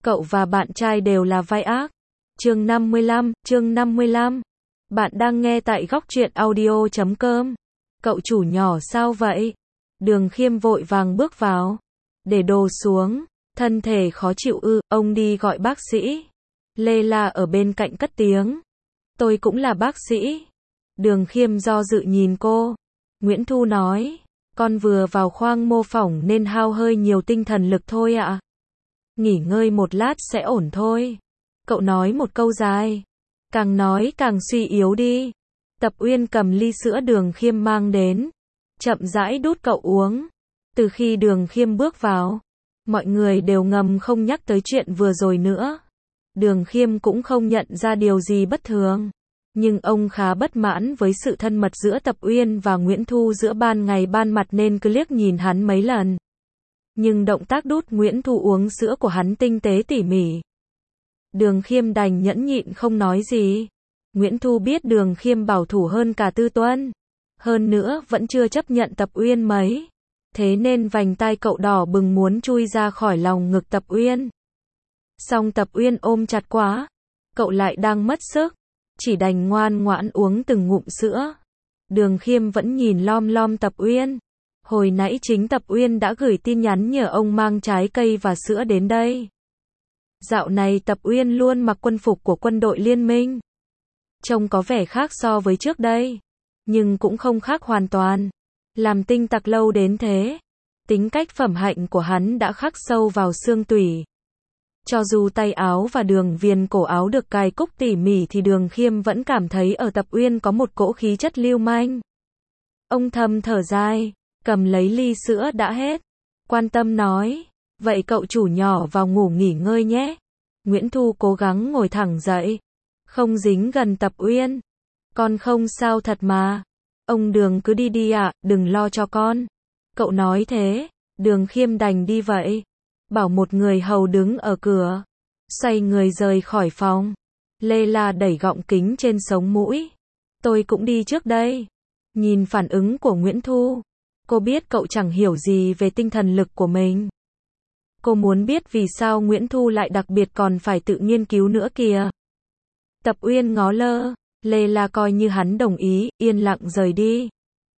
Cậu và bạn trai đều là vai ác. Chương 55. Bạn đang nghe tại góc truyện audio.com. Cậu chủ nhỏ sao vậy? Đường Khiêm vội vàng bước vào. Để đồ xuống. Thân thể khó chịu ư, ông đi gọi bác sĩ. Lê La ở bên cạnh cất tiếng. Tôi cũng là bác sĩ. Đường Khiêm do dự nhìn cô. Nguyễn Thu nói. Con vừa vào khoang mô phỏng nên hao hơi nhiều tinh thần lực thôi ạ. Nghỉ ngơi một lát sẽ ổn thôi. Cậu nói một câu dài. Càng nói càng suy yếu đi. Tập Uyên cầm ly sữa Đường Khiêm mang đến. Chậm rãi đút cậu uống. Từ khi Đường Khiêm bước vào, mọi người đều ngầm không nhắc tới chuyện vừa rồi nữa. Đường Khiêm cũng không nhận ra điều gì bất thường. Nhưng ông khá bất mãn với sự thân mật giữa Tập Uyên và Nguyễn Thu giữa ban ngày ban mặt nên cứ liếc nhìn hắn mấy lần. Nhưng động tác đút Nguyễn Thu uống sữa của hắn tinh tế tỉ mỉ. Đường Khiêm đành nhẫn nhịn không nói gì. Nguyễn Thu biết Đường Khiêm bảo thủ hơn cả Tư Tuân. Hơn nữa vẫn chưa chấp nhận Tập Uyên mấy. Thế nên vành tai cậu đỏ bừng muốn chui ra khỏi lòng ngực Tập Uyên. Song Tập Uyên ôm chặt quá. Cậu lại đang mất sức. Chỉ đành ngoan ngoãn uống từng ngụm sữa. Đường Khiêm vẫn nhìn lom lom Tập Uyên. Hồi nãy chính Tập Uyên đã gửi tin nhắn nhờ ông mang trái cây và sữa đến đây. Dạo này Tập Uyên luôn mặc quân phục của quân đội liên minh. Trông có vẻ khác so với trước đây. Nhưng cũng không khác hoàn toàn. Làm tinh tặc lâu đến thế. Tính cách phẩm hạnh của hắn đã khắc sâu vào xương tủy. Cho dù tay áo và đường viền cổ áo được cài cúc tỉ mỉ thì Đường Khiêm vẫn cảm thấy ở Tập Uyên có một cỗ khí chất lưu manh. Ông thầm thở dài, cầm lấy ly sữa đã hết. Quan tâm nói, vậy cậu chủ nhỏ vào ngủ nghỉ ngơi nhé. Nguyễn Thu cố gắng ngồi thẳng dậy. Không dính gần Tập Uyên. Con không sao thật mà. Ông Đường cứ đi đi ạ, đừng lo cho con. Cậu nói thế, Đường Khiêm đành đi vậy. Bảo một người hầu đứng ở cửa. Xoay người rời khỏi phòng. Lê La đẩy gọng kính trên sống mũi. Tôi cũng đi trước đây. Nhìn phản ứng của Nguyễn Thu. Cô biết cậu chẳng hiểu gì về tinh thần lực của mình. Cô muốn biết vì sao Nguyễn Thu lại đặc biệt còn phải tự nghiên cứu nữa kìa. Tập Uyên ngó lơ. Lê La coi như hắn đồng ý, yên lặng rời đi.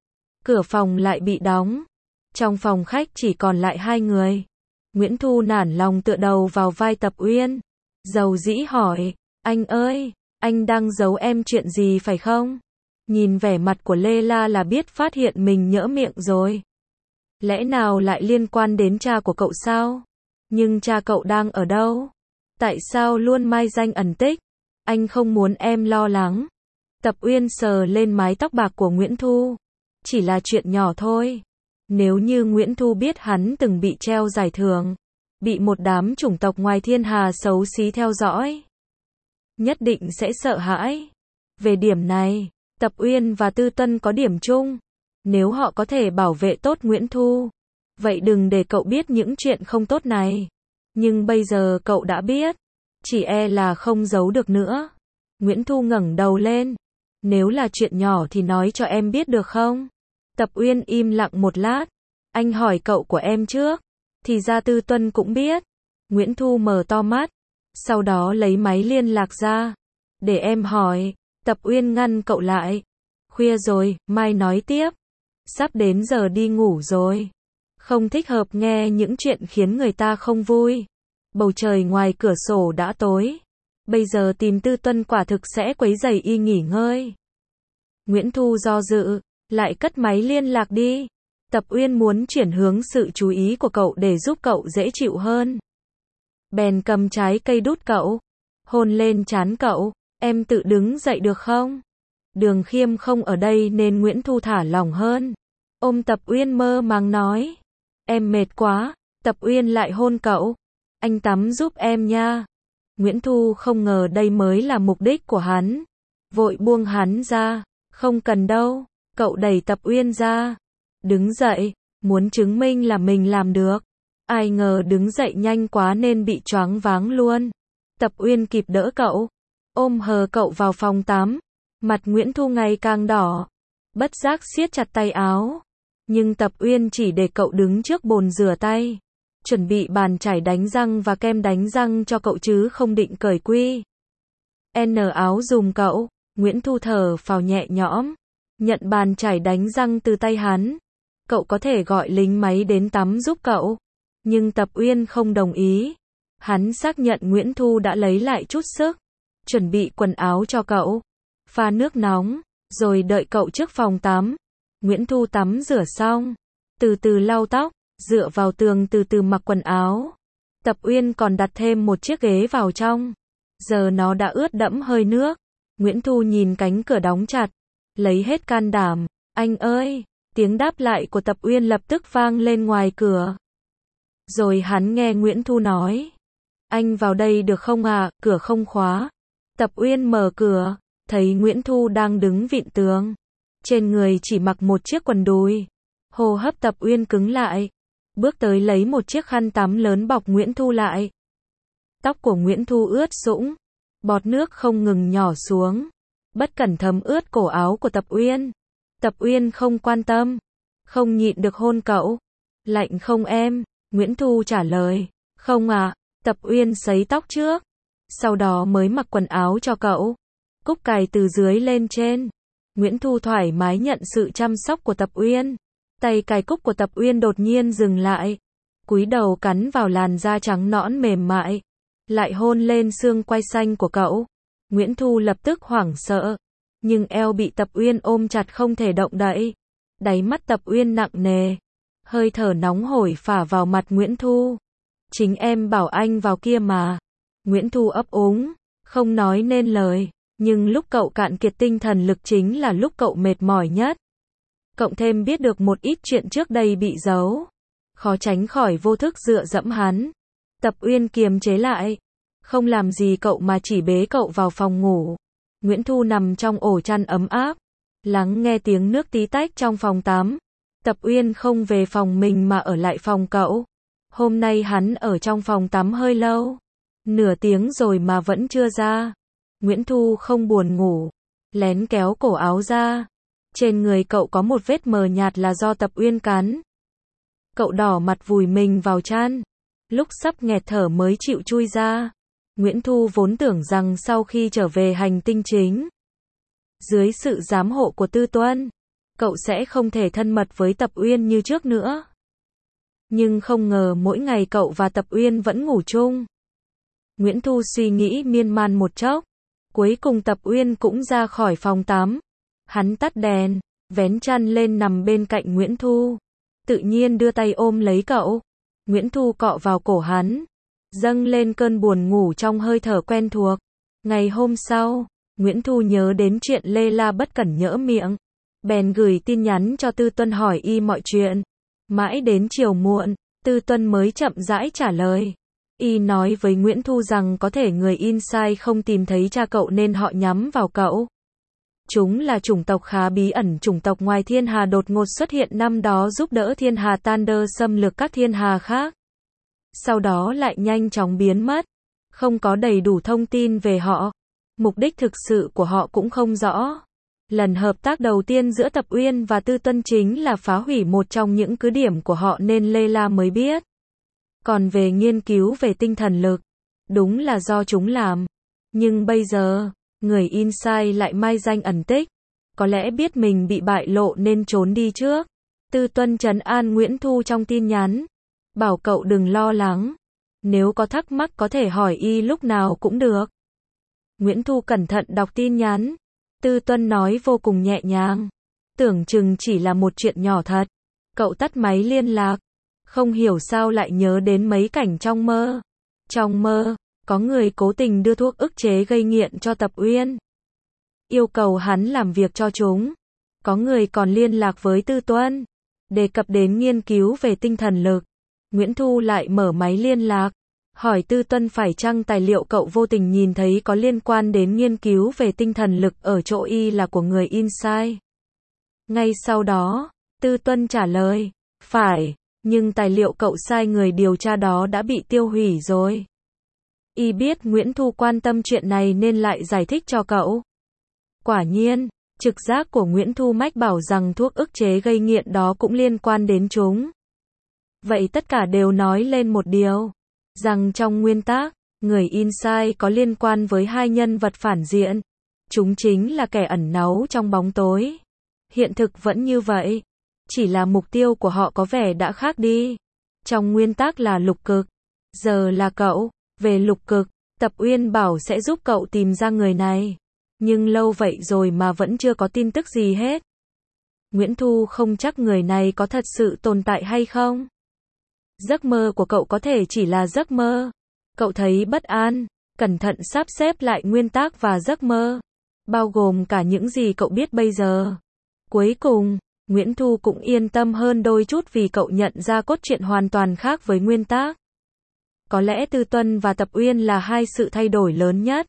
Cửa phòng lại bị đóng. Trong phòng khách chỉ còn lại hai người. Nguyễn Thu nản lòng tựa đầu vào vai Tập Uyên. Dầu dĩ hỏi, anh ơi, anh đang giấu em chuyện gì phải không? Nhìn vẻ mặt của Lê La là biết phát hiện mình nhỡ miệng rồi. Lẽ nào lại liên quan đến cha của cậu sao? Nhưng cha cậu đang ở đâu? Tại sao luôn mai danh ẩn tích? Anh không muốn em lo lắng. Tập Uyên sờ lên mái tóc bạc của Nguyễn Thu. Chỉ là chuyện nhỏ thôi. Nếu như Nguyễn Thu biết hắn từng bị treo giải thưởng, bị một đám chủng tộc ngoài thiên hà xấu xí theo dõi, nhất định sẽ sợ hãi. Về điểm này, Tập Uyên và Tư Tuân có điểm chung. Nếu họ có thể bảo vệ tốt Nguyễn Thu, vậy đừng để cậu biết những chuyện không tốt này. Nhưng bây giờ cậu đã biết, chỉ e là không giấu được nữa. Nguyễn Thu ngẩng đầu lên. Nếu là chuyện nhỏ thì nói cho em biết được không? Tập Uyên im lặng một lát. Anh hỏi cậu của em trước. Thì ra Tư Tuân cũng biết. Nguyễn Thu mở to mắt. Sau đó lấy máy liên lạc ra. Để em hỏi. Tập Uyên ngăn cậu lại. Khuya rồi, mai nói tiếp. Sắp đến giờ đi ngủ rồi. Không thích hợp nghe những chuyện khiến người ta không vui. Bầu trời ngoài cửa sổ đã tối. Bây giờ tìm Tư Tuân quả thực sẽ quấy rầy y nghỉ ngơi. Nguyễn Thu do dự. Lại cất máy liên lạc đi. Tập Uyên muốn chuyển hướng sự chú ý của cậu để giúp cậu dễ chịu hơn. Bèn cầm trái cây đút cậu. Hôn lên trán cậu. Em tự đứng dậy được không? Đường Khiêm không ở đây nên Nguyễn Thu thả lỏng hơn. Ôm Tập Uyên mơ màng nói. Em mệt quá. Tập Uyên lại hôn cậu. Anh tắm giúp em nha. Nguyễn Thu không ngờ đây mới là mục đích của hắn. Vội buông hắn ra. Không cần đâu. Cậu đẩy Tập Uyên ra. Đứng dậy. Muốn chứng minh là mình làm được. Ai ngờ đứng dậy nhanh quá nên bị choáng váng luôn. Tập Uyên kịp đỡ cậu. Ôm hờ cậu vào phòng tắm. Mặt Nguyễn Thu ngày càng đỏ. Bất giác siết chặt tay áo. Nhưng Tập Uyên chỉ để cậu đứng trước bồn rửa tay. chuẩn bị bàn chải đánh răng và kem đánh răng cho cậu chứ không định cởi quy N áo giùm cậu. Nguyễn Thu thở phào nhẹ nhõm, nhận bàn chải đánh răng từ tay hắn. Cậu có thể gọi lính máy đến tắm giúp cậu. Nhưng Tập Uyên không đồng ý. Hắn xác nhận Nguyễn Thu đã lấy lại chút sức, chuẩn bị quần áo cho cậu, pha nước nóng, rồi đợi cậu trước phòng tắm. Nguyễn Thu tắm rửa xong, từ từ lau tóc, dựa vào tường từ từ mặc quần áo. Tập Uyên còn đặt thêm một chiếc ghế vào trong. Giờ nó đã ướt đẫm hơi nước. Nguyễn Thu nhìn cánh cửa đóng chặt, lấy hết can đảm. Anh ơi! Tiếng đáp lại của Tập Uyên lập tức vang lên ngoài cửa. Rồi hắn nghe Nguyễn Thu nói. Anh vào đây được không ạ, cửa không khóa. Tập Uyên mở cửa, thấy Nguyễn Thu đang đứng vịn tường. Trên người chỉ mặc một chiếc quần đùi. Hô hấp Tập Uyên cứng lại. Bước tới lấy một chiếc khăn tắm lớn bọc Nguyễn Thu lại. Tóc của Nguyễn Thu ướt sũng. Bọt nước không ngừng nhỏ xuống. Bất cẩn thấm ướt cổ áo của Tập Uyên. Tập Uyên không quan tâm. Không nhịn được hôn cậu. Lạnh không em? Nguyễn Thu trả lời. Không ạ. Tập Uyên sấy tóc trước. Sau đó mới mặc quần áo cho cậu. Cúc cài từ dưới lên trên. Nguyễn Thu thoải mái nhận sự chăm sóc của Tập Uyên. Tay cài cúc của Tập Uyên đột nhiên dừng lại. Cúi đầu cắn vào làn da trắng nõn mềm mại. Lại hôn lên xương quai xanh của cậu. Nguyễn Thu lập tức hoảng sợ. Nhưng eo bị Tập Uyên ôm chặt không thể động đậy. Đáy mắt Tập Uyên nặng nề. Hơi thở nóng hổi phả vào mặt Nguyễn Thu. Chính em bảo anh vào kia mà. Nguyễn Thu ấp úng, không nói nên lời. Nhưng lúc cậu cạn kiệt tinh thần lực chính là lúc cậu mệt mỏi nhất. Cộng thêm biết được một ít chuyện trước đây bị giấu. Khó tránh khỏi vô thức dựa dẫm hắn. Tập Uyên kiềm chế lại. Không làm gì cậu mà chỉ bế cậu vào phòng ngủ. Nguyễn Thu nằm trong ổ chăn ấm áp. Lắng nghe tiếng nước tí tách trong phòng tắm. Tập Uyên không về phòng mình mà ở lại phòng cậu. Hôm nay hắn ở trong phòng tắm hơi lâu. Nửa tiếng rồi mà vẫn chưa ra. Nguyễn Thu không buồn ngủ. Lén kéo cổ áo ra. Trên người cậu có một vết mờ nhạt là do Tập Uyên cắn. Cậu đỏ mặt vùi mình vào chăn. Lúc sắp nghẹt thở mới chịu chui ra. Nguyễn Thu vốn tưởng rằng sau khi trở về hành tinh chính, dưới sự giám hộ của Tư Tuân, cậu sẽ không thể thân mật với Tập Uyên như trước nữa. Nhưng không ngờ mỗi ngày cậu và Tập Uyên vẫn ngủ chung. Nguyễn Thu suy nghĩ miên man một chốc. Cuối cùng Tập Uyên cũng ra khỏi phòng tắm. Hắn tắt đèn, vén chăn lên nằm bên cạnh Nguyễn Thu. Tự nhiên đưa tay ôm lấy cậu. Nguyễn Thu cọ vào cổ hắn. Dâng lên cơn buồn ngủ trong hơi thở quen thuộc. Ngày hôm sau, Nguyễn Thu nhớ đến chuyện Lê La bất cẩn nhỡ miệng. Bèn gửi tin nhắn cho Tư Tuân hỏi y mọi chuyện. Mãi đến chiều muộn, Tư Tuân mới chậm rãi trả lời. Y nói với Nguyễn Thu rằng có thể người Inside không tìm thấy cha cậu nên họ nhắm vào cậu. Chúng là chủng tộc khá bí ẩn, chủng tộc ngoài thiên hà đột ngột xuất hiện năm đó giúp đỡ thiên hà Thunder xâm lược các thiên hà khác. Sau đó lại nhanh chóng biến mất. Không có đầy đủ thông tin về họ. Mục đích thực sự của họ cũng không rõ. Lần hợp tác đầu tiên giữa Tập Uyên và Tư Tuân chính là phá hủy một trong những cứ điểm của họ nên Lê La mới biết. Còn về nghiên cứu về tinh thần lực, đúng là do chúng làm. Nhưng bây giờ, người Inside lại mai danh ẩn tích. Có lẽ biết mình bị bại lộ nên trốn đi trước. Tư Tuân trấn an Nguyễn Thu trong tin nhắn. Bảo cậu đừng lo lắng. Nếu có thắc mắc có thể hỏi y lúc nào cũng được. Nguyễn Thu cẩn thận đọc tin nhắn. Tư Tuân nói vô cùng nhẹ nhàng. Tưởng chừng chỉ là một chuyện nhỏ thật. Cậu tắt máy liên lạc. Không hiểu sao lại nhớ đến mấy cảnh trong mơ. Trong mơ, có người cố tình đưa thuốc ức chế gây nghiện cho Tập Uyên. Yêu cầu hắn làm việc cho chúng. Có người còn liên lạc với Tư Tuân. Đề cập đến nghiên cứu về tinh thần lực. Nguyễn Thu lại mở máy liên lạc. Hỏi Tư Tuân phải chăng tài liệu cậu vô tình nhìn thấy có liên quan đến nghiên cứu về tinh thần lực ở chỗ y là của người Inside. Ngay sau đó, Tư Tuân trả lời. Phải, nhưng tài liệu cậu sai người điều tra đó đã bị tiêu hủy rồi. Y biết Nguyễn Thu quan tâm chuyện này nên lại giải thích cho cậu. Quả nhiên, trực giác của Nguyễn Thu mách bảo rằng thuốc ức chế gây nghiện đó cũng liên quan đến chúng. Vậy tất cả đều nói lên một điều, rằng trong nguyên tắc, người Inside có liên quan với hai nhân vật phản diện. Chúng chính là kẻ ẩn náu trong bóng tối. Hiện thực vẫn như vậy, chỉ là mục tiêu của họ có vẻ đã khác đi. Trong nguyên tắc là lục cực, giờ là cậu. Về lục cực, Tập Uyên bảo sẽ giúp cậu tìm ra người này. Nhưng lâu vậy rồi mà vẫn chưa có tin tức gì hết. Nguyễn Thu không chắc người này có thật sự tồn tại hay không. Giấc mơ của cậu có thể chỉ là giấc mơ. Cậu thấy bất an, cẩn thận sắp xếp lại nguyên tắc và giấc mơ, bao gồm cả những gì cậu biết bây giờ. Cuối cùng, Nguyễn Thu cũng yên tâm hơn đôi chút vì cậu nhận ra cốt truyện hoàn toàn khác với nguyên tắc. Có lẽ Tư Tuân và Tập Uyên là hai sự thay đổi lớn nhất.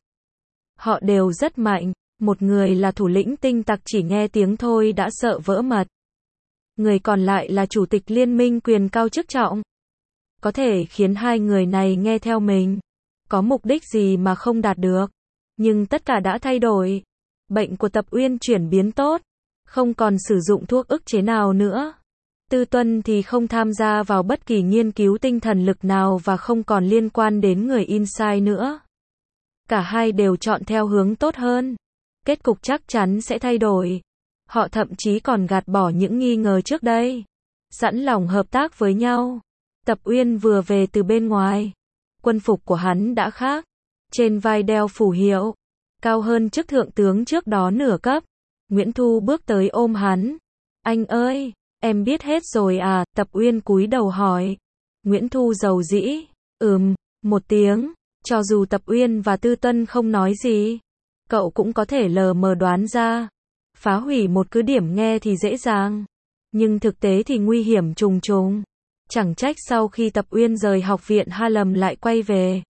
Họ đều rất mạnh, một người là thủ lĩnh tinh tặc chỉ nghe tiếng thôi đã sợ vỡ mật. Người còn lại là chủ tịch liên minh quyền cao chức trọng. Có thể khiến hai người này nghe theo mình. Có mục đích gì mà không đạt được. Nhưng tất cả đã thay đổi. Bệnh của Tập Uyên chuyển biến tốt. Không còn sử dụng thuốc ức chế nào nữa. Tư Tuân thì không tham gia vào bất kỳ nghiên cứu tinh thần lực nào và không còn liên quan đến người Inside nữa. Cả hai đều chọn theo hướng tốt hơn. Kết cục chắc chắn sẽ thay đổi. Họ thậm chí còn gạt bỏ những nghi ngờ trước đây. Sẵn lòng hợp tác với nhau. Tập Uyên vừa về từ bên ngoài. Quân phục của hắn đã khác. Trên vai đeo phù hiệu. Cao hơn chức thượng tướng trước đó nửa cấp. Nguyễn Thu bước tới ôm hắn. Anh ơi, em biết hết rồi à? Tập Uyên cúi đầu hỏi. Nguyễn Thu dầu dĩ. Một tiếng. Cho dù Tập Uyên và Tư Tuân không nói gì, cậu cũng có thể lờ mờ đoán ra. Phá hủy một cứ điểm nghe thì dễ dàng. Nhưng thực tế thì nguy hiểm trùng trùng. Chẳng trách sau khi Tập Uyên rời học viện Harlem lại quay về.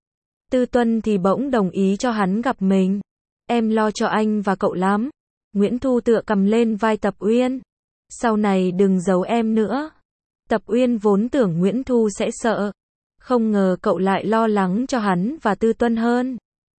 Tư Tuân thì bỗng đồng ý cho hắn gặp mình. Em lo cho anh và cậu lắm. Nguyễn Thu tựa cầm lên vai Tập Uyên. Sau này đừng giấu em nữa. Tập Uyên vốn tưởng Nguyễn Thu sẽ sợ. Không ngờ cậu lại lo lắng cho hắn và Tư Tuân hơn.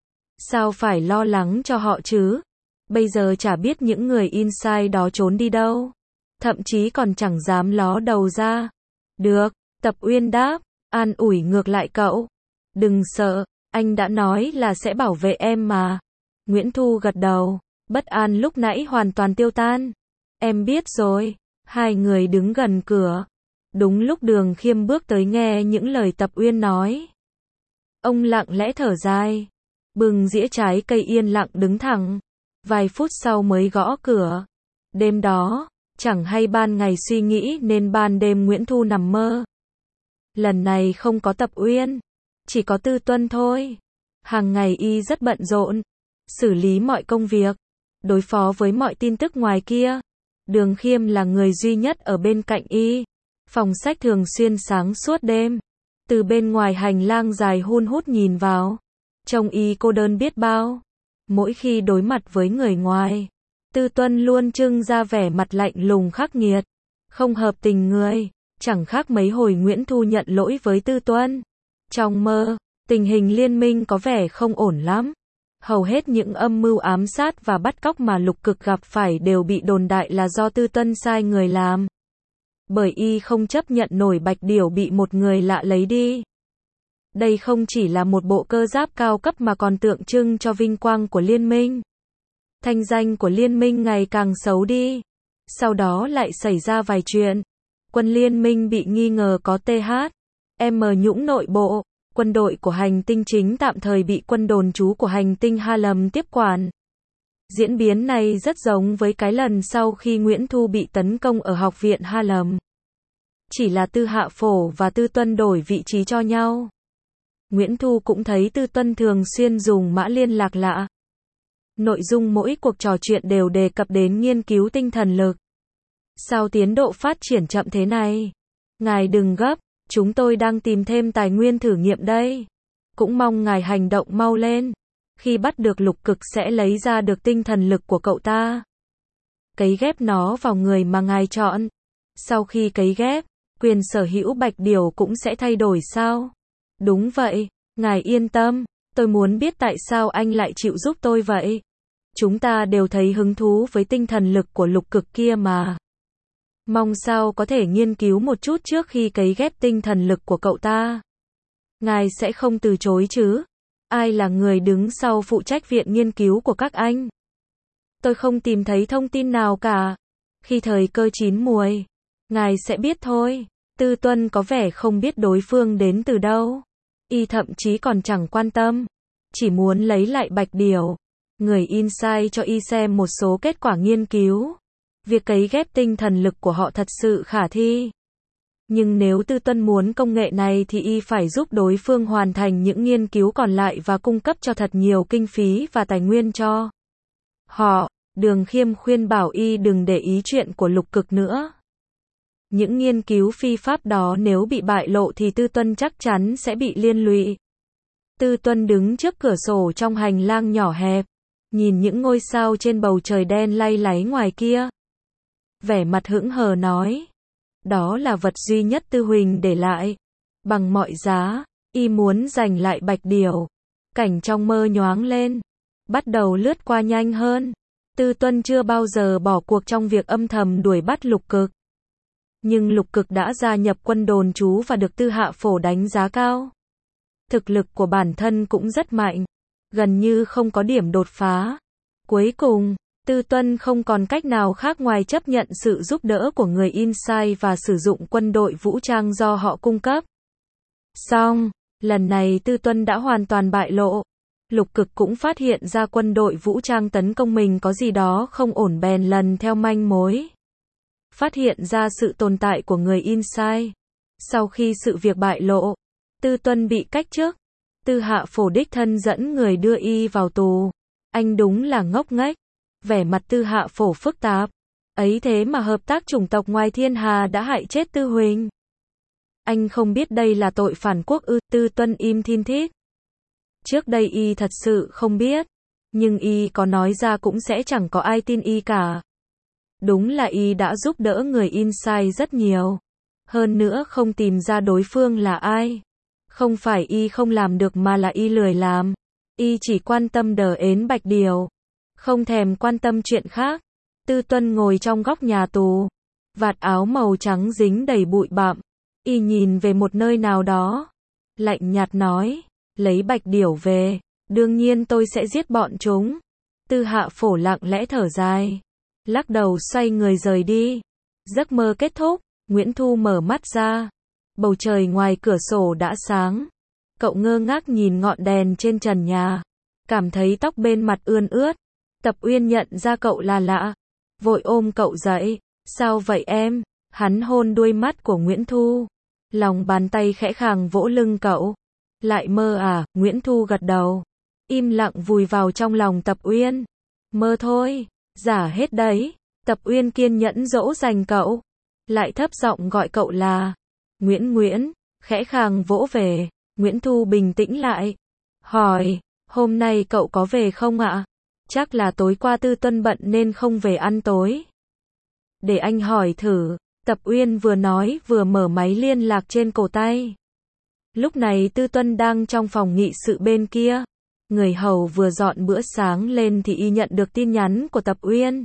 Sao phải lo lắng cho họ chứ? Bây giờ chả biết những người Inside đó trốn đi đâu. Thậm chí còn chẳng dám ló đầu ra. Được, Tập Uyên đáp, an ủi ngược lại cậu. Đừng sợ, anh đã nói là sẽ bảo vệ em mà. Nguyễn Thu gật đầu, bất an lúc nãy hoàn toàn tiêu tan. Em biết rồi. Hai người đứng gần cửa. Đúng lúc Đường Khiêm bước tới nghe những lời Tập Uyên nói. Ông lặng lẽ thở dài. Bưng dĩa trái cây yên lặng đứng thẳng. Vài phút sau mới gõ cửa. Đêm đó, chẳng hay ban ngày suy nghĩ nên ban đêm Nguyễn Thu nằm mơ. Lần này không có Tập Uyên. Chỉ có Tư Tuân thôi. Hàng ngày y rất bận rộn. Xử lý mọi công việc. Đối phó với mọi tin tức ngoài kia. Đường Khiêm là người duy nhất ở bên cạnh y. Phòng sách thường xuyên sáng suốt đêm. Từ bên ngoài hành lang dài hun hút nhìn vào. Trông y cô đơn biết bao. Mỗi khi đối mặt với người ngoài, Tư Tuân luôn trưng ra vẻ mặt lạnh lùng khắc nghiệt. Không hợp tình người. Chẳng khác mấy hồi Nguyễn Thu nhận lỗi với Tư Tuân. Trong mơ, tình hình liên minh có vẻ không ổn lắm. Hầu hết những âm mưu ám sát và bắt cóc mà Lục Cực gặp phải đều bị đồn đại là do Tư Tuân sai người làm. Bởi y không chấp nhận nổi Bạch Điểu bị một người lạ lấy đi. Đây không chỉ là một bộ cơ giáp cao cấp mà còn tượng trưng cho vinh quang của liên minh. Thanh danh của liên minh ngày càng xấu đi. Sau đó lại xảy ra vài chuyện. Quân liên minh bị nghi ngờ có TH.M nhũng nội bộ. Quân đội của hành tinh chính tạm thời bị quân đồn trú của hành tinh Harlem tiếp quản. Diễn biến này rất giống với cái lần sau khi Nguyễn Thu bị tấn công ở học viện Harlem. Chỉ là Tư Hạ Phổ và Tư Tuân đổi vị trí cho nhau. Nguyễn Thu cũng thấy Tư Tuân thường xuyên dùng mã liên lạc lạ. Nội dung mỗi cuộc trò chuyện đều đề cập đến nghiên cứu tinh thần lực. Sao tiến độ phát triển chậm thế này? Ngài đừng gấp, chúng tôi đang tìm thêm tài nguyên thử nghiệm đây. Cũng mong ngài hành động mau lên. Khi bắt được Lục Cực sẽ lấy ra được tinh thần lực của cậu ta. Cấy ghép nó vào người mà ngài chọn. Sau khi cấy ghép, quyền sở hữu Bạch Điểu cũng sẽ thay đổi sao? Đúng vậy, ngài yên tâm. Tôi muốn biết tại sao anh lại chịu giúp tôi vậy. Chúng ta đều thấy hứng thú với tinh thần lực của Lục Cực kia mà. Mong sao có thể nghiên cứu một chút trước khi cấy ghép tinh thần lực của cậu ta. Ngài sẽ không từ chối chứ? Ai là người đứng sau phụ trách viện nghiên cứu của các anh? Tôi không tìm thấy thông tin nào cả. Khi thời cơ chín muồi, ngài sẽ biết thôi. Tư Tuân có vẻ không biết đối phương đến từ đâu. Y thậm chí còn chẳng quan tâm. Chỉ muốn lấy lại Bạch Điểu. Người Insight cho Y xem một số kết quả nghiên cứu. Việc cấy ghép tinh thần lực của họ thật sự khả thi. Nhưng nếu Tư Tuân muốn công nghệ này thì Y phải giúp đối phương hoàn thành những nghiên cứu còn lại và cung cấp cho thật nhiều kinh phí và tài nguyên cho họ. Đường Khiêm khuyên bảo Y đừng để ý chuyện của Lục Cực nữa. Những nghiên cứu phi pháp đó nếu bị bại lộ thì Tư Tuân chắc chắn sẽ bị liên lụy. Tư Tuân đứng trước cửa sổ trong hành lang nhỏ hẹp, nhìn những ngôi sao trên bầu trời đen lay láy ngoài kia. Vẻ mặt hững hờ nói, đó là vật duy nhất Tư Huỳnh để lại. Bằng mọi giá, Y muốn giành lại Bạch Điểu. Cảnh trong mơ nhoáng lên, bắt đầu lướt qua nhanh hơn. Tư Tuân chưa bao giờ bỏ cuộc trong việc âm thầm đuổi bắt Lục Cực. Nhưng Lục Cực đã gia nhập quân đồn trú và được Tư Hạ Phổ đánh giá cao. Thực lực của bản thân cũng rất mạnh, gần như không có điểm đột phá. Cuối cùng, Tư Tuân không còn cách nào khác ngoài chấp nhận sự giúp đỡ của người Insight và sử dụng quân đội vũ trang do họ cung cấp. Xong, lần này Tư Tuân đã hoàn toàn bại lộ. Lục Cực cũng phát hiện ra quân đội vũ trang tấn công mình có gì đó không ổn bèn lần theo manh mối. Phát hiện ra sự tồn tại của người Insight. Sau khi sự việc bại lộ, Tư Tuân bị cách chức. Tư Hạ Phổ đích thân dẫn người đưa Y vào tù. Anh đúng là ngốc nghếch. Vẻ mặt Tư Hạ Phổ phức tạp. Ấy thế mà hợp tác chủng tộc ngoài thiên hà đã hại chết Tư Huỳnh. Anh không biết đây là tội phản quốc ư? Tư Tuân im thin thít. Trước đây Y thật sự không biết. Nhưng Y có nói ra cũng sẽ chẳng có ai tin Y cả. Đúng là Y đã giúp đỡ người Insight rất nhiều. Hơn nữa không tìm ra đối phương là ai. Không phải Y không làm được mà là Y lười làm. Y chỉ quan tâm đờ ến Bạch Điểu. Không thèm quan tâm chuyện khác. Tư Tuân ngồi trong góc nhà tù. Vạt áo màu trắng dính đầy bụi bặm. Y nhìn về một nơi nào đó. Lạnh nhạt nói. Lấy Bạch Điểu về. Đương nhiên tôi sẽ giết bọn chúng. Tư Hạ Phổ lặng lẽ thở dài. Lắc đầu xoay người rời đi. Giấc mơ kết thúc. Nguyễn Thu mở mắt ra. Bầu trời ngoài cửa sổ đã sáng. Cậu ngơ ngác nhìn ngọn đèn trên trần nhà. Cảm thấy tóc bên mặt ươn ướt. Tập Uyên nhận ra cậu là lạ. Vội ôm cậu dậy. Sao vậy em? Hắn hôn đuôi mắt của Nguyễn Thu. Lòng bàn tay khẽ khàng vỗ lưng cậu. Lại mơ à? Nguyễn Thu gật đầu. Im lặng vùi vào trong lòng Tập Uyên. Mơ thôi. Giả hết đấy. Tập Uyên kiên nhẫn dỗ dành cậu. Lại thấp giọng gọi cậu là Nguyễn, khẽ khàng vỗ về. Nguyễn Thu bình tĩnh lại. Hỏi, hôm nay cậu có về không ạ? Chắc là tối qua Tư Tuân bận nên không về ăn tối. Để anh hỏi thử. Tập Uyên vừa nói vừa mở máy liên lạc trên cổ tay. Lúc này Tư Tuân đang trong phòng nghị sự bên kia. Người hầu vừa dọn bữa sáng lên thì Y nhận được tin nhắn của Tập Uyên.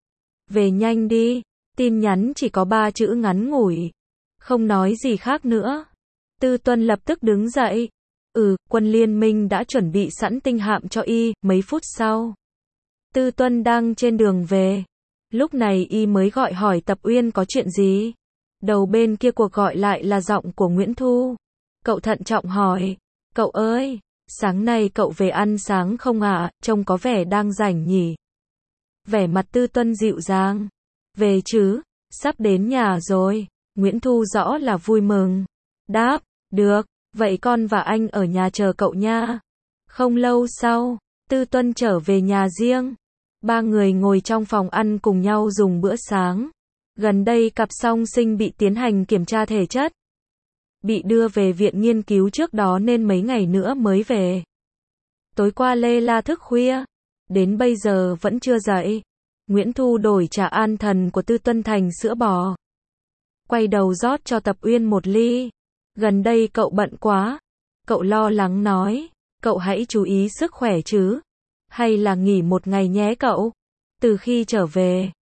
Về nhanh đi. Tin nhắn chỉ có 3 chữ ngắn ngủi. Không nói gì khác nữa. Tư Tuân lập tức đứng dậy. Quân liên minh đã chuẩn bị sẵn tinh hạm cho Y. Mấy phút sau, Tư Tuân đang trên đường về. Lúc này Y mới gọi hỏi Tập Uyên có chuyện gì. Đầu bên kia cuộc gọi lại là giọng của Nguyễn Thu. Cậu thận trọng hỏi. Cậu ơi, sáng nay cậu về ăn sáng không ạ? Trông có vẻ đang rảnh nhỉ? Vẻ mặt Tư Tuân dịu dàng. Về chứ, sắp đến nhà rồi. Nguyễn Thu rõ là vui mừng. Đáp, được, vậy con và anh ở nhà chờ cậu nha. Không lâu sau, Tư Tuân trở về nhà riêng. Ba người ngồi trong phòng ăn cùng nhau dùng bữa sáng. Gần đây cặp song sinh bị tiến hành kiểm tra thể chất. Bị đưa về viện nghiên cứu trước đó nên mấy ngày nữa mới về. Tối qua Lê La thức khuya. Đến bây giờ vẫn chưa dậy. Nguyễn Thu đổi trà an thần của Tư Tuân thành sữa bò. Quay đầu rót cho Tập Uyên một ly. Gần đây cậu bận quá. Cậu lo lắng nói. Cậu hãy chú ý sức khỏe chứ. Hay là nghỉ một ngày nhé cậu. Từ khi trở về,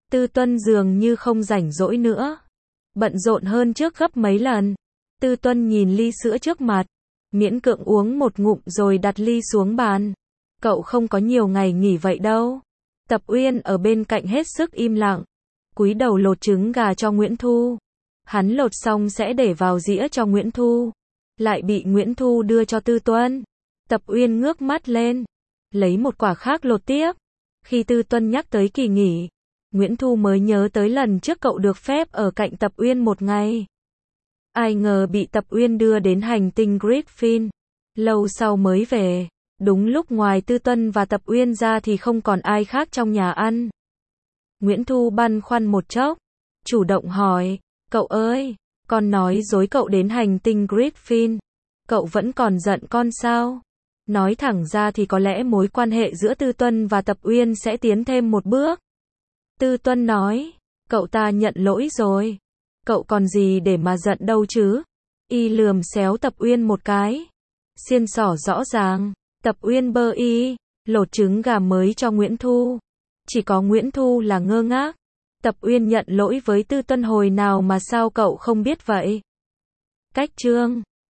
Tư Tuân dường như không rảnh rỗi nữa. Bận rộn hơn trước gấp mấy lần. Tư Tuân nhìn ly sữa trước mặt. Miễn cưỡng uống một ngụm rồi đặt ly xuống bàn. Cậu không có nhiều ngày nghỉ vậy đâu. Tập Uyên ở bên cạnh hết sức im lặng. Cúi đầu lột trứng gà cho Nguyễn Thu. Hắn lột xong sẽ để vào dĩa cho Nguyễn Thu. Lại bị Nguyễn Thu đưa cho Tư Tuân. Tập Uyên ngước mắt lên. Lấy một quả khác lột tiếp. Khi Tư Tuân nhắc tới kỳ nghỉ, Nguyễn Thu mới nhớ tới lần trước cậu được phép ở cạnh Tập Uyên một ngày. Ai ngờ bị Tập Uyên đưa đến hành tinh Griffin. Lâu sau mới về. Đúng lúc ngoài Tư Tuân và Tập Uyên ra thì không còn ai khác trong nhà ăn. Nguyễn Thu băn khoăn một chốc. Chủ động hỏi. Cậu ơi, con nói dối cậu đến hành tinh Griffin. Cậu vẫn còn giận con sao? Nói thẳng ra thì có lẽ mối quan hệ giữa Tư Tuân và Tập Uyên sẽ tiến thêm một bước. Tư Tuân nói. Cậu ta nhận lỗi rồi. Cậu còn gì để mà giận đâu chứ? Y lườm xéo Tập Uyên một cái. Xiên xỏ rõ ràng. Tập Uyên bơ y. Lột trứng gà mới cho Nguyễn Thu. Chỉ có Nguyễn Thu là ngơ ngác. Tập Uyên nhận lỗi với Tư Tuân hồi nào mà sao cậu không biết vậy? Cách chương